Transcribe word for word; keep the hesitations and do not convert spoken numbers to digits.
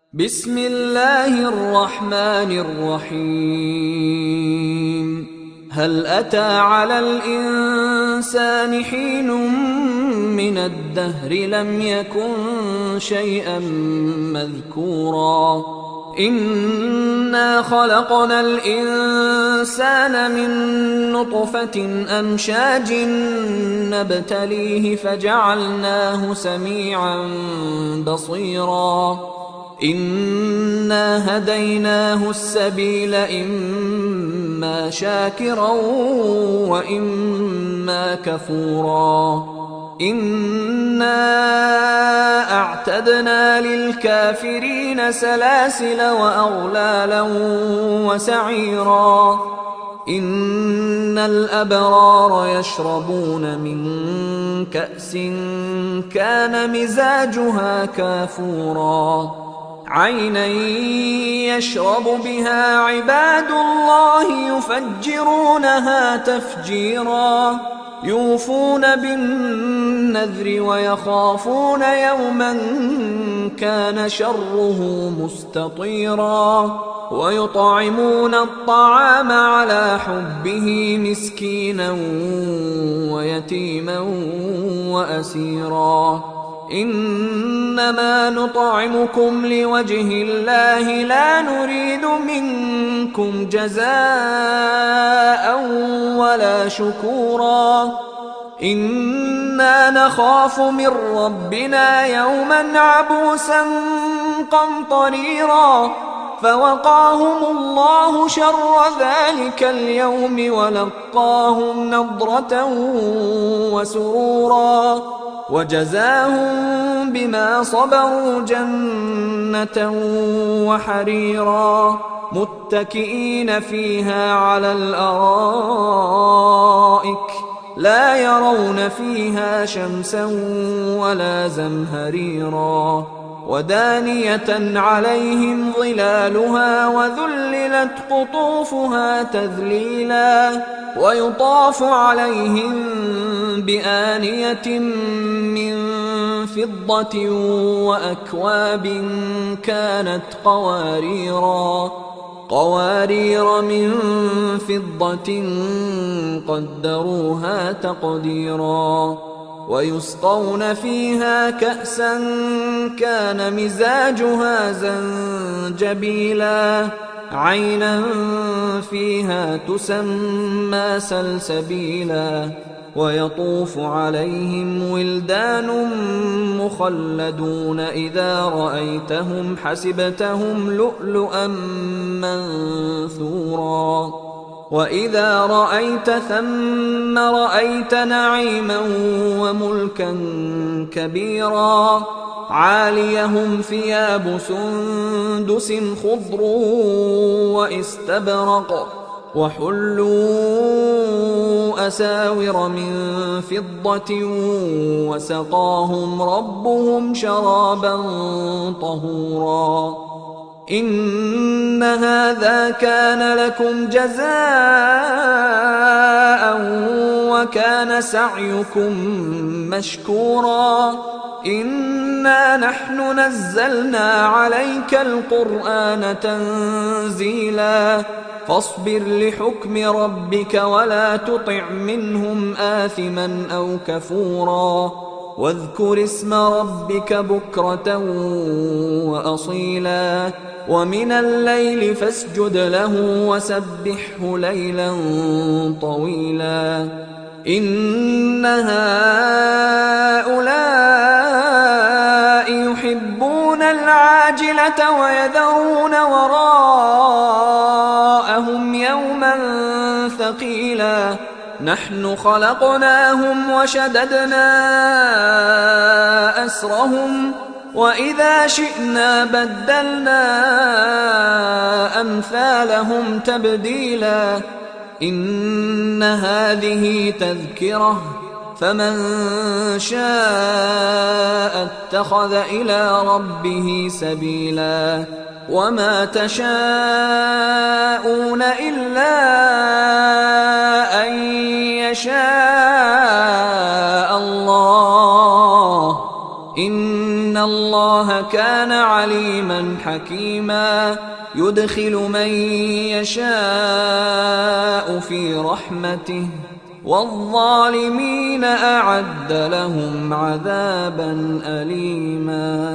بسم الله الرحمن الرحيم. هل أتى على الإنسان حين من الدهر لم يكن شيئا مذكورا إنا خلقنا الإنسان من نطفة أمشاج نبتليه فجعلناه سميعا بصيرا إنا هديناه السبيل إما شاكرا وإما كفورا إنا أعتدنا للكافرين سلاسل وأغلالا وسعيرا إن الأبرار يشربون من كأس كان مزاجها كافورا عينا يشرب بها عباد الله يفجرونها تفجيرا يوفون بالنذر ويخافون يوما كان شره مستطيرا ويطعمون الطعام على حبه مسكينا ويتيما وأسيرا إنما نطعمكم لوجه الله لا نريد منكم جزاء ولا شكورا إنا نخاف من ربنا يوما عبوسا قمطريرا فوقاهم الله شر ذلك اليوم ولقاهم نضرة وسرورا وجزاهم بما صبروا جنة وحريرا متكئين فيها على الأرائك لا يرون فيها شمسا ولا زمهريرا ودانية عليهم ظلالها وذللت قطوفها تذليلا ويطاف عليهم بآنية من فضة وأكواب كانت قواريرا قوارير من فضة قدروها تقديرا ويسقون فيها كأسا كان مزاجها زنجبيلا عينا فيها تسمى سلسبيلا ويطوف عليهم ولدان مخلدون إذا رأيتهم حسبتهم لؤلؤا منثورا وإذا رأيت ثم رأيت نعيما وملكا كبيرا عاليهم ثياب سندس خضر واستبرق وحلوا أساور من فضة وسقاهم ربهم شرابا طهورا إن هذا كان لكم جزاء وكان سعيكم مشكورا إنا نحن نزلنا عليك القرآن تنزيلا فاصبر لحكم ربك ولا تطع منهم آثما أو كفورا واذكر اسم ربك بكرة وأصيلا ومن الليل فاسجد له وسبحه ليلا طويلا إن هؤلاء يحبون العاجلة ويذرون وراءهم يوما ثقيلا نحن خلقناهم وشددنا أسرهم وإذا شئنا بدلنا أمثالهم تبديلا إن هذه تذكرة فمن شاء اتخذ إلى ربه سبيلا وما تشاءون إلا أن يشاء الله إن الله كان عليما حكيما يدخل من يشاء في رحمته والظالمين أعد لهم عذابا أليما.